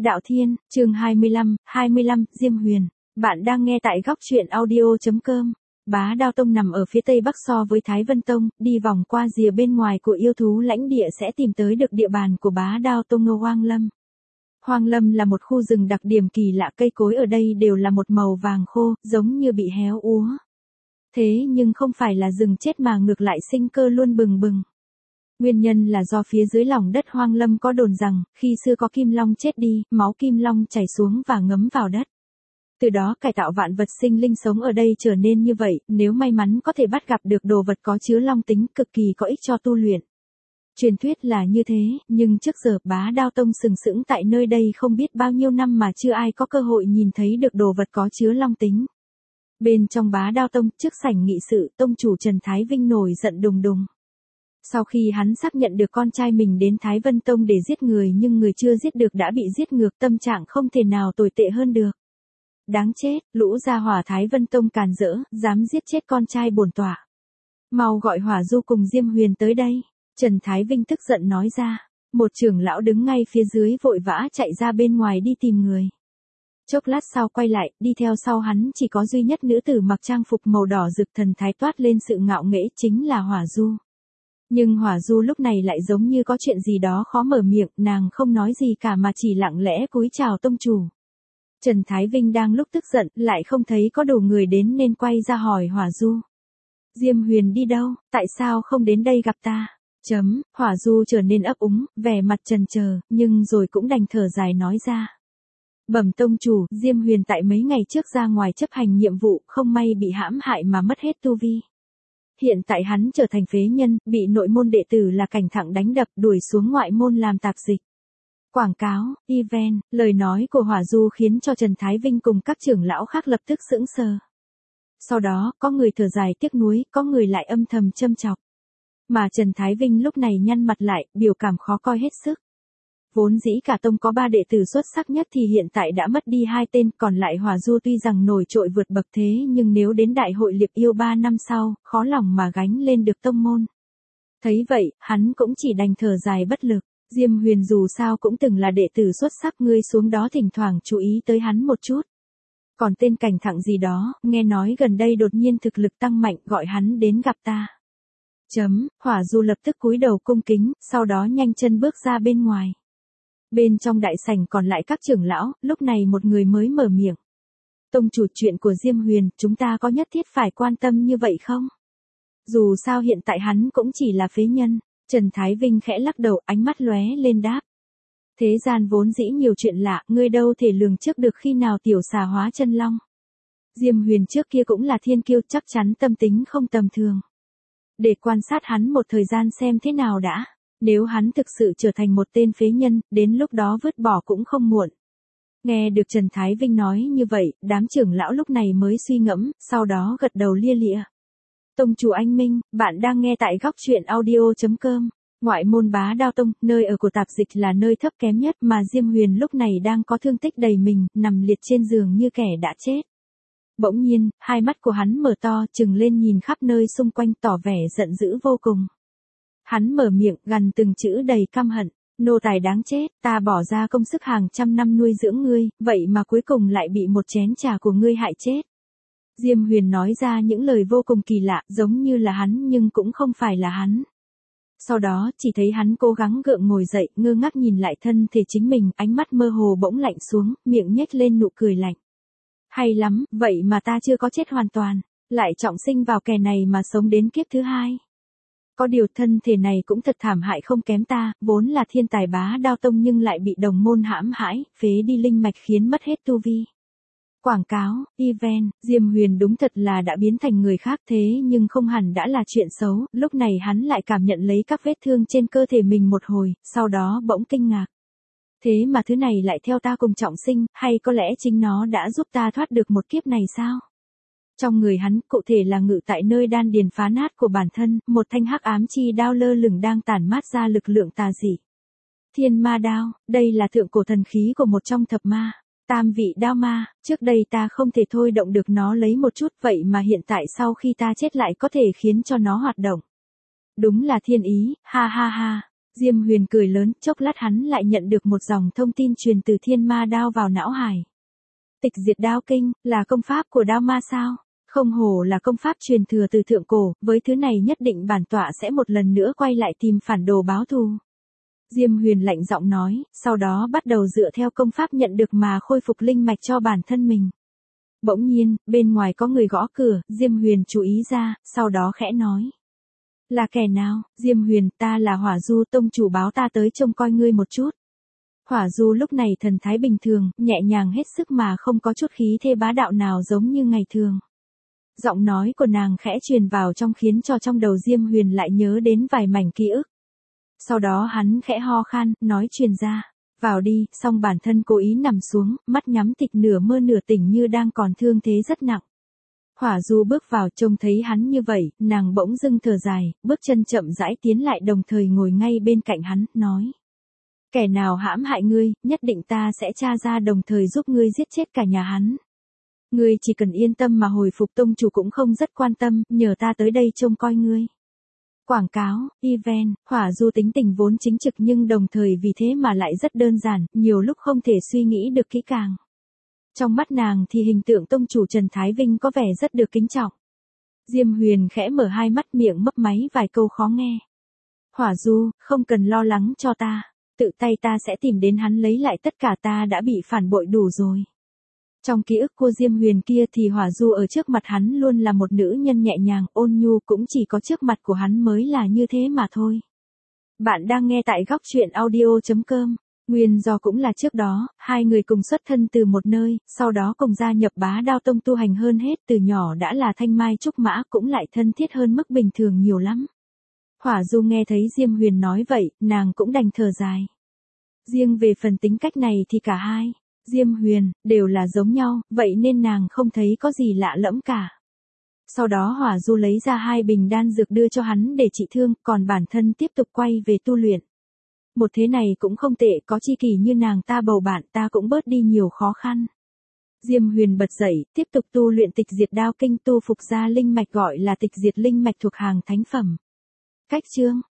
Đạo Thiên, chương 25, Diêm Huyền. Bạn đang nghe tại góc truyện audio.com. Bá Đao Tông nằm ở phía tây bắc so với Thái Vân Tông, đi vòng qua rìa bên ngoài của yêu thú lãnh địa sẽ tìm tới được địa bàn của Bá Đao Tông Ngô Hoang Lâm. Hoang Lâm là một khu rừng đặc điểm kỳ lạ, cây cối ở đây đều là một màu vàng khô, giống như bị héo úa. Thế nhưng không phải là rừng chết mà ngược lại sinh cơ luôn bừng bừng. Nguyên nhân là do phía dưới lòng đất Hoang Lâm có đồn rằng, khi xưa có kim long chết đi, máu kim long chảy xuống và ngấm vào đất. Từ đó cải tạo vạn vật sinh linh sống ở đây trở nên như vậy, nếu may mắn có thể bắt gặp được đồ vật có chứa long tính cực kỳ có ích cho tu luyện. Truyền thuyết là như thế, nhưng trước giờ Bá Đao Tông sừng sững tại nơi đây không biết bao nhiêu năm mà chưa ai có cơ hội nhìn thấy được đồ vật có chứa long tính. Bên trong Bá Đao Tông, trước sảnh nghị sự, tông chủ Trần Thái Vinh nổi giận đùng đùng. Sau khi hắn xác nhận được con trai mình đến Thái Vân Tông để giết người nhưng người chưa giết được đã bị giết ngược, tâm trạng không thể nào tồi tệ hơn được. Đáng chết, lũ gia hỏa Thái Vân Tông càn rỡ, dám giết chết con trai bổn tọa. Mau gọi Hỏa Du cùng Diêm Huyền tới đây. Trần Thái Vinh tức giận nói ra. Một trưởng lão đứng ngay phía dưới vội vã chạy ra bên ngoài đi tìm người. Chốc lát sau quay lại, đi theo sau hắn chỉ có duy nhất nữ tử mặc trang phục màu đỏ rực thần thái toát lên sự ngạo nghễ, chính là Hỏa Du. Nhưng Hỏa Du lúc này lại giống như có chuyện gì đó khó mở miệng, nàng không nói gì cả mà chỉ lặng lẽ cúi chào tông chủ. Trần Thái Vinh đang lúc tức giận, lại không thấy có đủ người đến nên quay ra hỏi Hỏa Du. Diêm Huyền đi đâu, tại sao không đến đây gặp ta? Hỏa Du trở nên ấp úng, vẻ mặt chần chờ, nhưng rồi cũng đành thở dài nói ra. Bẩm tông chủ, Diêm Huyền tại mấy ngày trước ra ngoài chấp hành nhiệm vụ, không may bị hãm hại mà mất hết tu vi. Hiện tại hắn trở thành phế nhân, bị nội môn đệ tử là Cảnh Thặng đánh đập, đuổi xuống ngoại môn làm tạp dịch. Quảng cáo, event, lời nói của Hỏa Du khiến cho Trần Thái Vinh cùng các trưởng lão khác lập tức sững sờ. Sau đó, có người thở dài tiếc nuối, có người lại âm thầm châm chọc. Mà Trần Thái Vinh lúc này nhăn mặt lại, biểu cảm khó coi hết sức. Vốn dĩ cả tông có 3 đệ tử xuất sắc nhất thì hiện tại đã mất đi 2 tên, còn lại Hỏa Du tuy rằng nổi trội vượt bậc thế nhưng nếu đến đại hội liệp yêu 3 năm sau, khó lòng mà gánh lên được tông môn. Thấy vậy, hắn cũng chỉ đành thở dài bất lực. Diêm Huyền dù sao cũng từng là đệ tử xuất sắc, ngươi xuống đó thỉnh thoảng chú ý tới hắn một chút. Còn tên Cảnh Thặng gì đó, nghe nói gần đây đột nhiên thực lực tăng mạnh, gọi hắn đến gặp ta. Hỏa Du lập tức cúi đầu cung kính, sau đó nhanh chân bước ra bên ngoài. Bên trong đại sảnh còn lại các trưởng lão, lúc này một người mới mở miệng. Tông chủ, chuyện của Diêm Huyền, chúng ta có nhất thiết phải quan tâm như vậy không? Dù sao hiện tại hắn cũng chỉ là phế nhân. Trần Thái Vinh khẽ lắc đầu, ánh mắt lóe lên đáp. Thế gian vốn dĩ nhiều chuyện lạ, ngươi đâu thể lường trước được khi nào tiểu xà hóa chân long. Diêm Huyền trước kia cũng là thiên kiêu, chắc chắn tâm tính không tầm thường. Để quan sát hắn một thời gian xem thế nào đã. Nếu hắn thực sự trở thành một tên phế nhân, đến lúc đó vứt bỏ cũng không muộn. Nghe được Trần Thái Vinh nói như vậy, đám trưởng lão lúc này mới suy ngẫm, sau đó gật đầu lia lịa. Tông chủ anh Minh, bạn đang nghe tại góc truyện audio.com. Ngoại môn Bá Đao Tông, nơi ở của tạp dịch là nơi thấp kém nhất mà Diêm Huyền lúc này đang có thương tích đầy mình, nằm liệt trên giường như kẻ đã chết. Bỗng nhiên, hai mắt của hắn mở to, trừng lên nhìn khắp nơi xung quanh tỏ vẻ giận dữ vô cùng. Hắn mở miệng, gằn từng chữ đầy căm hận. Nô tài đáng chết, ta bỏ ra công sức hàng trăm năm nuôi dưỡng ngươi, vậy mà cuối cùng lại bị một chén trà của ngươi hại chết. Diêm Huyền nói ra những lời vô cùng kỳ lạ, giống như là hắn nhưng cũng không phải là hắn. Sau đó, chỉ thấy hắn cố gắng gượng ngồi dậy, ngơ ngác nhìn lại thân thể chính mình, ánh mắt mơ hồ bỗng lạnh xuống, miệng nhếch lên nụ cười lạnh. Hay lắm, vậy mà ta chưa có chết hoàn toàn, lại trọng sinh vào kẻ này mà sống đến kiếp thứ 2. Có điều thân thể này cũng thật thảm hại không kém ta, vốn là thiên tài Bá Đao Tông nhưng lại bị đồng môn hãm hãi, phế đi linh mạch khiến mất hết tu vi. Quảng cáo, event, Diêm Huyền đúng thật là đã biến thành người khác thế nhưng không hẳn đã là chuyện xấu, lúc này hắn lại cảm nhận lấy các vết thương trên cơ thể mình một hồi, sau đó bỗng kinh ngạc. Thế mà thứ này lại theo ta cùng trọng sinh, hay có lẽ chính nó đã giúp ta thoát được một kiếp này sao? Trong người hắn, cụ thể là ngự tại nơi đan điền phá nát của bản thân, một thanh hắc ám chi đao lơ lửng đang tản mát ra lực lượng tà dị. Thiên ma đao, đây là thượng cổ thần khí của một trong thập ma. Tam vị đao ma, trước đây ta không thể thôi động được nó lấy một chút, vậy mà hiện tại sau khi ta chết lại có thể khiến cho nó hoạt động. Đúng là thiên ý, ha ha ha. Diêm Huyền cười lớn, chốc lát hắn lại nhận được một dòng thông tin truyền từ Thiên Ma Đao vào não hải. Tịch diệt đao kinh, là công pháp của đao ma sao? Không hổ là công pháp truyền thừa từ thượng cổ, với thứ này nhất định bản tọa sẽ một lần nữa quay lại tìm phản đồ báo thù. Diêm Huyền lạnh giọng nói, sau đó bắt đầu dựa theo công pháp nhận được mà khôi phục linh mạch cho bản thân mình. Bỗng nhiên, bên ngoài có người gõ cửa, Diêm Huyền chú ý ra, sau đó khẽ nói. Là kẻ nào? Diêm Huyền, ta là Hỏa Du, tông chủ báo ta tới trông coi ngươi một chút. Hỏa Du lúc này thần thái bình thường, nhẹ nhàng hết sức mà không có chút khí thế bá đạo nào giống như ngày thường. Giọng nói của nàng khẽ truyền vào trong khiến cho trong đầu Diêm Huyền lại nhớ đến vài mảnh ký ức. Sau đó hắn khẽ ho khan, nói truyền ra. Vào đi, xong bản thân cố ý nằm xuống, mắt nhắm tịch nửa mơ nửa tỉnh như đang còn thương thế rất nặng. Hỏa Du bước vào trông thấy hắn như vậy, nàng bỗng dưng thở dài, bước chân chậm rãi tiến lại đồng thời ngồi ngay bên cạnh hắn, nói. Kẻ nào hãm hại ngươi, nhất định ta sẽ tra ra đồng thời giúp ngươi giết chết cả nhà hắn. Ngươi chỉ cần yên tâm mà hồi phục, tông chủ cũng không rất quan tâm, nhờ ta tới đây trông coi ngươi. Quảng cáo, event, Hỏa Du tính tình vốn chính trực nhưng đồng thời vì thế mà lại rất đơn giản, nhiều lúc không thể suy nghĩ được kỹ càng. Trong mắt nàng thì hình tượng tông chủ Trần Thái Vinh có vẻ rất được kính trọng. Diêm Huyền khẽ mở hai mắt miệng mấp máy vài câu khó nghe. Hỏa Du, không cần lo lắng cho ta, tự tay ta sẽ tìm đến hắn lấy lại tất cả, ta đã bị phản bội đủ rồi. Trong ký ức của Diêm Huyền kia thì Hỏa Du ở trước mặt hắn luôn là một nữ nhân nhẹ nhàng, ôn nhu, cũng chỉ có trước mặt của hắn mới là như thế mà thôi. Bạn đang nghe tại góc truyện audio.com. Nguyên do cũng là trước đó, hai người cùng xuất thân từ một nơi, sau đó cùng gia nhập Bá Đao Tông tu hành, hơn hết từ nhỏ đã là thanh mai trúc mã, cũng lại thân thiết hơn mức bình thường nhiều lắm. Hỏa Du nghe thấy Diêm Huyền nói vậy, nàng cũng đành thở dài. Riêng về phần tính cách này thì cả hai, Diêm Huyền, đều là giống nhau, vậy nên nàng không thấy có gì lạ lẫm cả. Sau đó Hỏa Du lấy ra 2 bình đan dược đưa cho hắn để trị thương, còn bản thân tiếp tục quay về tu luyện. Một thế này cũng không tệ, có chi kỷ như nàng ta bầu bạn ta cũng bớt đi nhiều khó khăn. Diêm Huyền bật dậy, tiếp tục tu luyện tịch diệt đao kinh, tu phục ra linh mạch gọi là tịch diệt linh mạch thuộc hàng thánh phẩm. Cách chương